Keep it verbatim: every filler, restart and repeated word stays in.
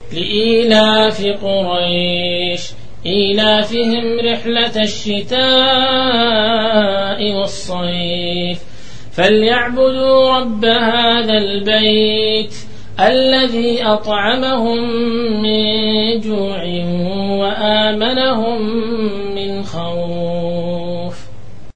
لإيلاف قريش إيلافهم رحلة الشتاء والصيف فليعبدوا رب هذا البيت الذي أطعمهم من جوع